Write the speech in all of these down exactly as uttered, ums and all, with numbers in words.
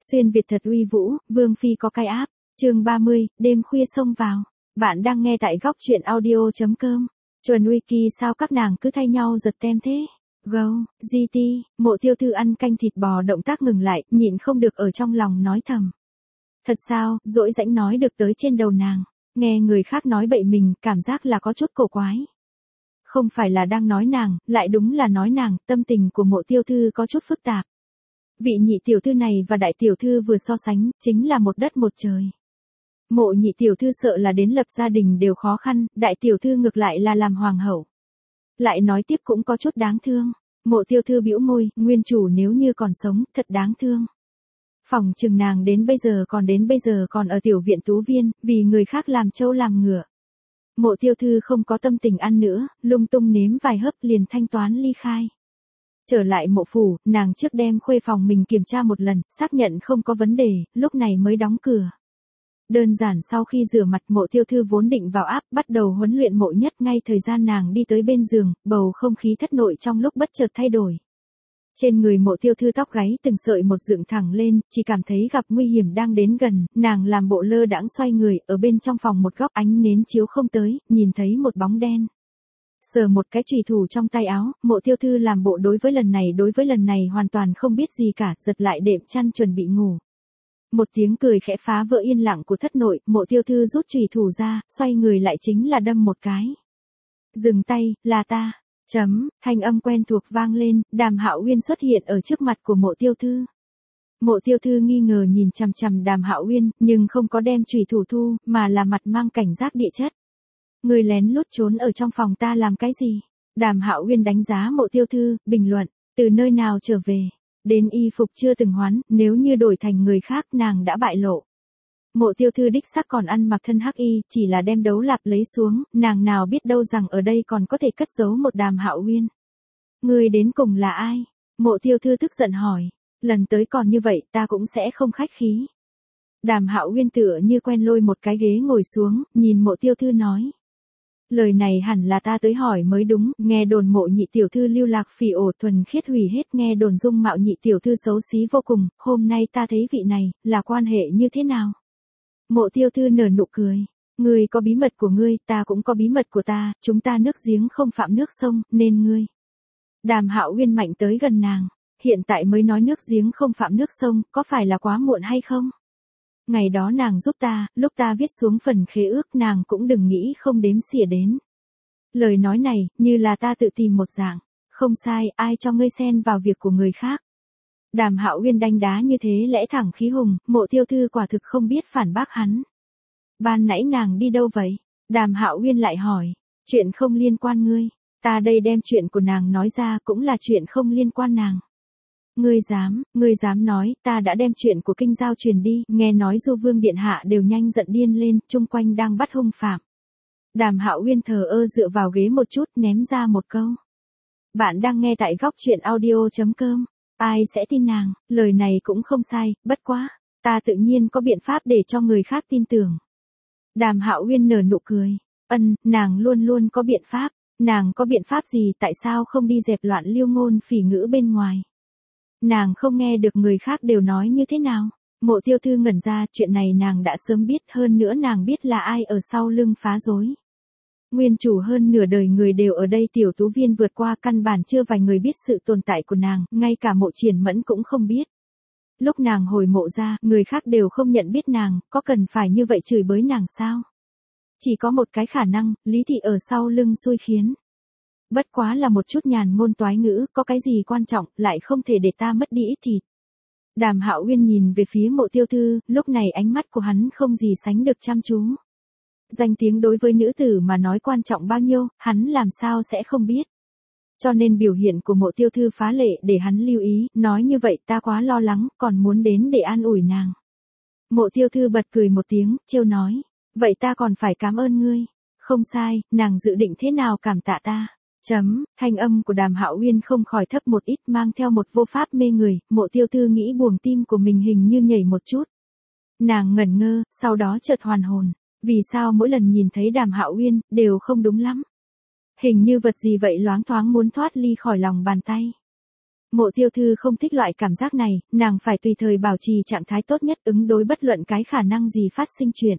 Xuyên Việt thật uy vũ, Vương Phi có cái áp. Chương ba mươi, đêm khuya xông vào. Bạn đang nghe tại góc truyện audio chấm com. Chuẩn Wiki sao các nàng cứ thay nhau giật tem thế? Go, giê tê, Mộ Tiêu Thư ăn canh thịt bò động tác ngừng lại, nhịn không được ở trong lòng nói thầm. Thật sao, dỗi rãnh nói được tới trên đầu nàng. Nghe người khác nói bậy mình, cảm giác là có chút cổ quái. Không phải là đang nói nàng, lại đúng là nói nàng, tâm tình của Mộ Tiêu Thư có chút phức tạp. Vị nhị tiểu thư này và đại tiểu thư vừa so sánh, chính là một đất một trời. Mộ nhị tiểu thư sợ là đến lập gia đình đều khó khăn, đại tiểu thư ngược lại là làm hoàng hậu. Lại nói tiếp cũng có chút đáng thương. Mộ Tiêu Thư bĩu môi, nguyên chủ nếu như còn sống, thật đáng thương. Phòng chừng nàng đến bây giờ còn đến bây giờ còn ở tiểu viện tú viên, vì người khác làm trâu làm ngựa. Mộ Tiêu Thư không có tâm tình ăn nữa, lung tung nếm vài hớp liền thanh toán ly khai. Trở lại mộ phủ, nàng trước đem khuê phòng mình kiểm tra một lần, xác nhận không có vấn đề, lúc này mới đóng cửa. Đơn giản sau khi rửa mặt, Mộ Tiêu Thư vốn định vào áp, bắt đầu huấn luyện Mộ Nhất. Ngay thời gian nàng đi tới bên giường, bầu không khí thất nội trong lúc bất chợt thay đổi. Trên người Mộ Tiêu Thư tóc gáy từng sợi một dựng thẳng lên, chỉ cảm thấy gặp nguy hiểm đang đến gần, nàng làm bộ lơ đãng xoay người, ở bên trong phòng một góc ánh nến chiếu không tới, nhìn thấy một bóng đen. Sờ một cái chùy thủ trong tay áo, Mộ Tiêu Thư làm bộ đối với lần này đối với lần này hoàn toàn không biết gì cả, giật lại đệm chăn chuẩn bị ngủ. Một tiếng cười khẽ phá vỡ yên lặng của thất nội, Mộ Tiêu Thư rút chùy thủ ra, xoay người lại chính là đâm một cái. Dừng tay, là ta. Chấm, thanh âm quen thuộc vang lên, Đàm Hạo Uyên xuất hiện ở trước mặt của Mộ Tiêu Thư. Mộ Tiêu Thư nghi ngờ nhìn chằm chằm Đàm Hạo Uyên, nhưng không có đem chùy thủ thu, mà là mặt mang cảnh giác địa chất. Người lén lút trốn ở trong phòng ta làm cái gì? Đàm Hạo Uyên đánh giá Mộ Tiêu Thư, bình luận, từ nơi nào trở về? Đến y phục chưa từng hoán, nếu như đổi thành người khác nàng đã bại lộ. Mộ Tiêu Thư đích xác còn ăn mặc thân hắc y, chỉ là đem đấu lạp lấy xuống, nàng nào biết đâu rằng ở đây còn có thể cất giấu một Đàm Hạo Uyên. Người đến cùng là ai? Mộ Tiêu Thư tức giận hỏi, lần tới còn như vậy ta cũng sẽ không khách khí. Đàm Hạo Uyên tựa như quen lôi một cái ghế ngồi xuống, nhìn Mộ Tiêu Thư nói. Lời này hẳn là ta tới hỏi mới đúng, nghe đồn Mộ nhị tiểu thư lưu lạc phỉ ổ thuần khiết hủy hết, nghe đồn dung mạo nhị tiểu thư xấu xí vô cùng, hôm nay ta thấy vị này, là quan hệ như thế nào? Mộ Tiêu Thư nở nụ cười, ngươi có bí mật của ngươi, ta cũng có bí mật của ta, chúng ta nước giếng không phạm nước sông, nên ngươi. Đàm Hạo Uyên mạnh tới gần nàng, hiện tại mới nói nước giếng không phạm nước sông, có phải là quá muộn hay không? Ngày đó nàng giúp ta, lúc ta viết xuống phần khế ước nàng cũng đừng nghĩ không đếm xỉa đến. Lời nói này, như là ta tự tìm một dạng. Không sai, ai cho ngươi xen vào việc của người khác. Đàm Hạo Uyên đánh đá như thế lẽ thẳng khí hùng, Mộ Tiêu Thư quả thực không biết phản bác hắn. Ban nãy nàng đi đâu vậy? Đàm Hạo Uyên lại hỏi. Chuyện không liên quan ngươi. Ta đây đem chuyện của nàng nói ra cũng là chuyện không liên quan nàng. Ngươi dám, ngươi dám nói, ta đã đem chuyện của kinh giao truyền đi, nghe nói Du Vương điện hạ đều nhanh giận điên lên, chung quanh đang bắt hung phạm. Đàm Hạo Uyên thờ ơ dựa vào ghế một chút, ném ra một câu. Bạn đang nghe tại góc truyện audio chấm com. Ai sẽ tin nàng, lời này cũng không sai, bất quá, ta tự nhiên có biện pháp để cho người khác tin tưởng. Đàm Hạo Uyên nở nụ cười, ân, nàng luôn luôn có biện pháp, nàng có biện pháp gì, tại sao không đi dẹp loạn lưu ngôn phỉ ngữ bên ngoài? Nàng không nghe được người khác đều nói như thế nào? Mộ Tiêu Thư ngẩn ra, chuyện này nàng đã sớm biết, hơn nữa nàng biết là ai ở sau lưng phá rối. Nguyên chủ hơn nửa đời người đều ở đây tiểu tú viên vượt qua, căn bản chưa vài người biết sự tồn tại của nàng, ngay cả Mộ Triển Mẫn cũng không biết. Lúc nàng hồi mộ ra, người khác đều không nhận biết nàng, có cần phải như vậy chửi bới nàng sao? Chỉ có một cái khả năng, Lý Thị ở sau lưng xui khiến. Bất quá là một chút nhàn ngôn toái ngữ, có cái gì quan trọng, lại không thể để ta mất đi ít thịt. Đàm Hạo Uyên nhìn về phía Mộ Tiêu Thư, lúc này ánh mắt của hắn không gì sánh được chăm chú. Danh tiếng đối với nữ tử mà nói quan trọng bao nhiêu, hắn làm sao sẽ không biết. Cho nên biểu hiện của Mộ Tiêu Thư phá lệ để hắn lưu ý, nói như vậy ta quá lo lắng, còn muốn đến để an ủi nàng. Mộ Tiêu Thư bật cười một tiếng, trêu nói, vậy ta còn phải cảm ơn ngươi. Không sai, nàng dự định thế nào cảm tạ ta. Chấm, thanh âm của Đàm Hạo Uyên không khỏi thấp một ít, mang theo một vô pháp mê người, Mộ Tiêu Thư nghĩ buồng tim của mình hình như nhảy một chút. Nàng ngẩn ngơ, sau đó chợt hoàn hồn, vì sao mỗi lần nhìn thấy Đàm Hạo Uyên, đều không đúng lắm. Hình như vật gì vậy loáng thoáng muốn thoát ly khỏi lòng bàn tay. Mộ Tiêu Thư không thích loại cảm giác này, nàng phải tùy thời bảo trì trạng thái tốt nhất ứng đối bất luận cái khả năng gì phát sinh chuyện.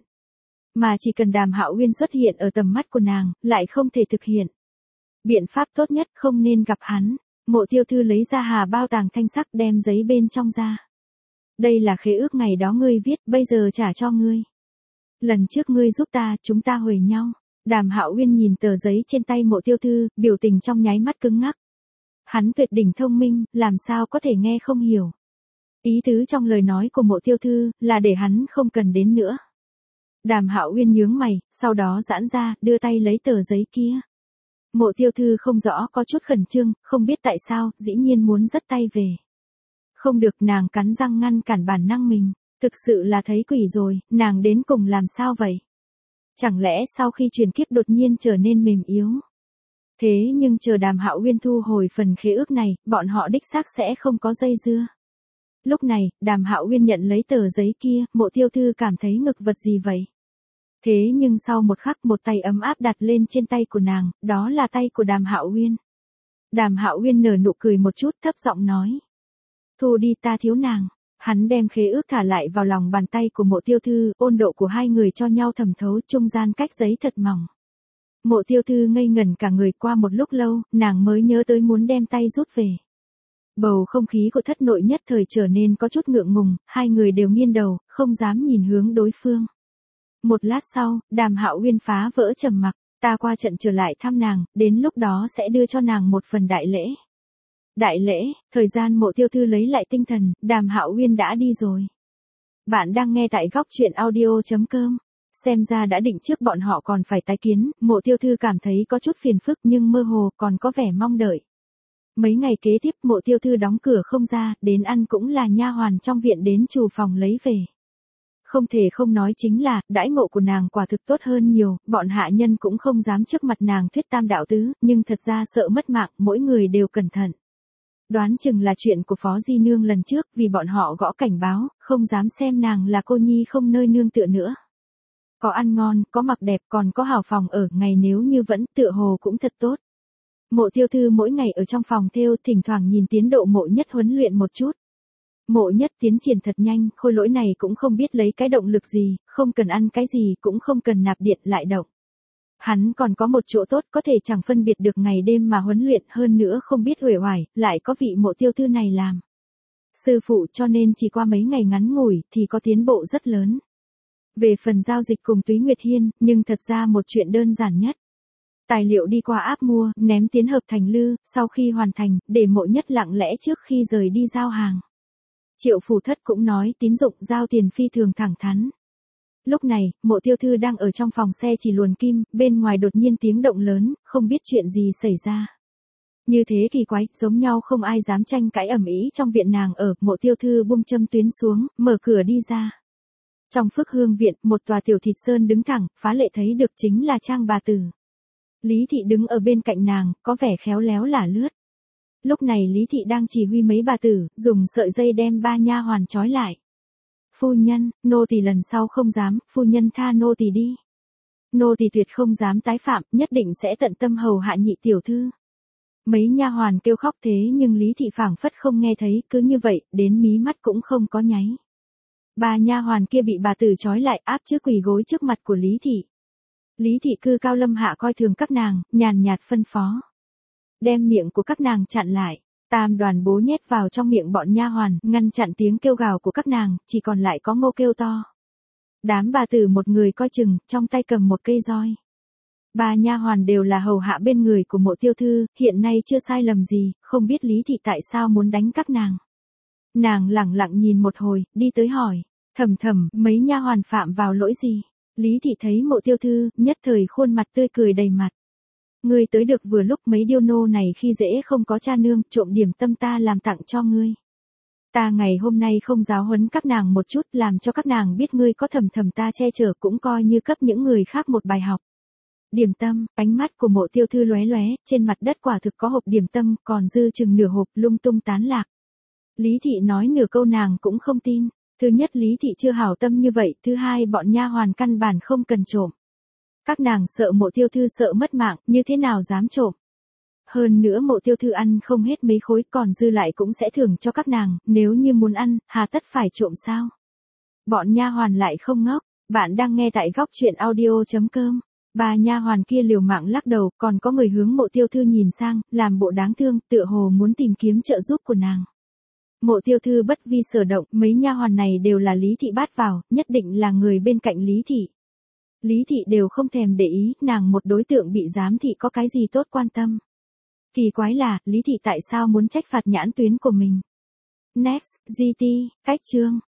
Mà chỉ cần Đàm Hạo Uyên xuất hiện ở tầm mắt của nàng, lại không thể thực hiện. Biện pháp tốt nhất không nên gặp hắn. Mộ Tiêu Thư lấy ra hà bao tàng thanh sắc đem giấy bên trong ra. Đây là khế ước ngày đó ngươi viết, bây giờ trả cho ngươi. Lần trước ngươi giúp ta, chúng ta huề nhau. Đàm Hạo Uyên nhìn tờ giấy trên tay Mộ Tiêu Thư, biểu tình trong nháy mắt cứng ngắc. Hắn tuyệt đỉnh thông minh, làm sao có thể nghe không hiểu. Ý tứ trong lời nói của Mộ Tiêu Thư là để hắn không cần đến nữa. Đàm Hạo Uyên nhướng mày, sau đó giãn ra, đưa tay lấy tờ giấy kia. Mộ Tiêu Thư không rõ có chút khẩn trương, không biết tại sao, dĩ nhiên muốn dắt tay về. Không được, nàng cắn răng ngăn cản bản năng mình. Thực sự là thấy quỷ rồi, nàng đến cùng làm sao vậy? Chẳng lẽ sau khi truyền kiếp đột nhiên trở nên mềm yếu? Thế nhưng chờ Đàm Hạo Uyên thu hồi phần khế ước này, bọn họ đích xác sẽ không có dây dưa. Lúc này, Đàm Hạo Uyên nhận lấy tờ giấy kia, Mộ Tiêu Thư cảm thấy ngực vật gì vậy? Thế nhưng sau một khắc một tay ấm áp đặt lên trên tay của nàng, đó là tay của Đàm Hạo Uyên. Đàm Hạo Uyên nở nụ cười một chút thấp giọng nói. Thu đi, ta thiếu nàng. Hắn đem khế ước thả lại vào lòng bàn tay của Mộ Tiêu Thư, ôn độ của hai người cho nhau thẩm thấu, trung gian cách giấy thật mỏng. Mộ Tiêu Thư ngây ngẩn cả người, qua một lúc lâu, nàng mới nhớ tới muốn đem tay rút về. Bầu không khí của thất nội nhất thời trở nên có chút ngượng ngùng, hai người đều nghiêng đầu, không dám nhìn hướng đối phương. Một lát sau, Đàm Hạo Uyên phá vỡ trầm mặc, ta qua trận trở lại thăm nàng, đến lúc đó sẽ đưa cho nàng một phần đại lễ. Đại lễ, thời gian Mộ Tiêu Thư lấy lại tinh thần, Đàm Hạo Uyên đã đi rồi. Bạn đang nghe tại góc truyện audio chấm com. Xem ra đã định trước bọn họ còn phải tái kiến, Mộ Tiêu Thư cảm thấy có chút phiền phức nhưng mơ hồ còn có vẻ mong đợi. Mấy ngày kế tiếp Mộ Tiêu Thư đóng cửa không ra, đến ăn cũng là nha hoàn trong viện đến chủ phòng lấy về. Không thể không nói chính là, đãi ngộ của nàng quả thực tốt hơn nhiều, bọn hạ nhân cũng không dám trước mặt nàng thuyết tam đạo tứ, nhưng thật ra sợ mất mạng, mỗi người đều cẩn thận. Đoán chừng là chuyện của Phó Di Nương lần trước, vì bọn họ gõ cảnh báo, không dám xem nàng là cô nhi không nơi nương tựa nữa. Có ăn ngon, có mặc đẹp, còn có hào phòng ở, ngày nếu như vẫn tựa hồ cũng thật tốt. Mộ Tiêu Thư mỗi ngày ở trong phòng thêu, thỉnh thoảng nhìn tiến độ Mộ Nhất huấn luyện một chút. Mộ Nhất tiến triển thật nhanh, khôi lỗi này cũng không biết lấy cái động lực gì, không cần ăn cái gì cũng không cần nạp điện lại động. Hắn còn có một chỗ tốt, có thể chẳng phân biệt được ngày đêm mà huấn luyện, hơn nữa không biết uể oải, lại có vị Mộ Tiêu Thư này làm sư phụ, cho nên chỉ qua mấy ngày ngắn ngủi thì có tiến bộ rất lớn. Về phần giao dịch cùng Túy Nguyệt Hiên, nhưng thật ra một chuyện đơn giản nhất. Tài liệu đi qua áp mua, ném tiến hợp thành lư, sau khi hoàn thành, để Mộ Nhất lặng lẽ trước khi rời đi giao hàng. Triệu Phù Thất cũng nói tín dụng giao tiền phi thường thẳng thắn. Lúc này, Mộ Tiêu Thư đang ở trong phòng xe chỉ luồn kim, bên ngoài đột nhiên tiếng động lớn, không biết chuyện gì xảy ra. Như thế kỳ quái, giống nhau không ai dám tranh cãi ầm ĩ trong viện nàng ở, Mộ Tiêu Thư buông châm tuyến xuống, mở cửa đi ra. Trong Phước Hương viện, một tòa tiểu thịt sơn đứng thẳng, phá lệ thấy được chính là Trang bà tử. Lý Thị đứng ở bên cạnh nàng, có vẻ khéo léo lả lướt. Lúc này Lý Thị đang chỉ huy mấy bà tử, dùng sợi dây đem ba nha hoàn trói lại. Phu nhân, nô tỳ lần sau không dám, phu nhân tha nô tỳ đi. Nô tỳ tuyệt không dám tái phạm, nhất định sẽ tận tâm hầu hạ nhị tiểu thư. Mấy nha hoàn kêu khóc thế nhưng Lý Thị phảng phất không nghe thấy, cứ như vậy, đến mí mắt cũng không có nháy. Ba nha hoàn kia bị bà tử trói lại, áp trước quỳ gối trước mặt của Lý Thị. Lý Thị cư cao lâm hạ coi thường các nàng, nhàn nhạt phân phó. Đem miệng của các nàng chặn lại. Tam đoàn bố nhét vào trong miệng bọn nha hoàn, ngăn chặn tiếng kêu gào của các nàng, chỉ còn lại có ngô kêu to. Đám bà tử một người coi chừng, trong tay cầm một cây roi. Ba nha hoàn đều là hầu hạ bên người của Mộ Tiêu Thư, hiện nay chưa sai lầm gì, không biết Lý Thị tại sao muốn đánh các nàng. Nàng lẳng lặng nhìn một hồi, đi tới hỏi, Thầm Thầm, mấy nha hoàn phạm vào lỗi gì? Lý Thị thấy Mộ Tiêu Thư, nhất thời khuôn mặt tươi cười đầy mặt. Ngươi tới được vừa lúc, mấy điêu nô này khi dễ không có cha nương, trộm điểm tâm ta làm tặng cho ngươi. Ta ngày hôm nay không giáo huấn các nàng một chút, làm cho các nàng biết ngươi có Thầm Thầm ta che chở, cũng coi như cấp những người khác một bài học. Điểm tâm, ánh mắt của Mộ Tiêu Thư lóe lóe, trên mặt đất quả thực có hộp điểm tâm, còn dư chừng nửa hộp lung tung tán lạc. Lý Thị nói nửa câu nàng cũng không tin. Thứ nhất, Lý Thị chưa hảo tâm như vậy, thứ hai, bọn nha hoàn căn bản không cần trộm. Các nàng sợ Mộ Tiêu Thư sợ mất mạng, như thế nào dám trộm. Hơn nữa mộ tiêu thư ăn không hết mấy khối còn dư lại cũng sẽ thưởng cho các nàng, nếu như muốn ăn, hà tất phải trộm sao? Bọn nha hoàn lại không ngốc, bạn đang nghe tại góc truyện audio.com. Bà nha hoàn kia liều mạng lắc đầu, còn có người hướng mộ tiêu thư nhìn sang, làm bộ đáng thương, tựa hồ muốn tìm kiếm trợ giúp của nàng. Mộ tiêu thư bất vi sở động, mấy nha hoàn này đều là Lý Thị bắt vào, nhất định là người bên cạnh Lý Thị. Lý Thị đều không thèm để ý, nàng một đối tượng bị giám thị có cái gì tốt quan tâm. Kỳ quái là, Lý Thị tại sao muốn trách phạt nhãn tuyến của mình? Next, giê tê, cách chương.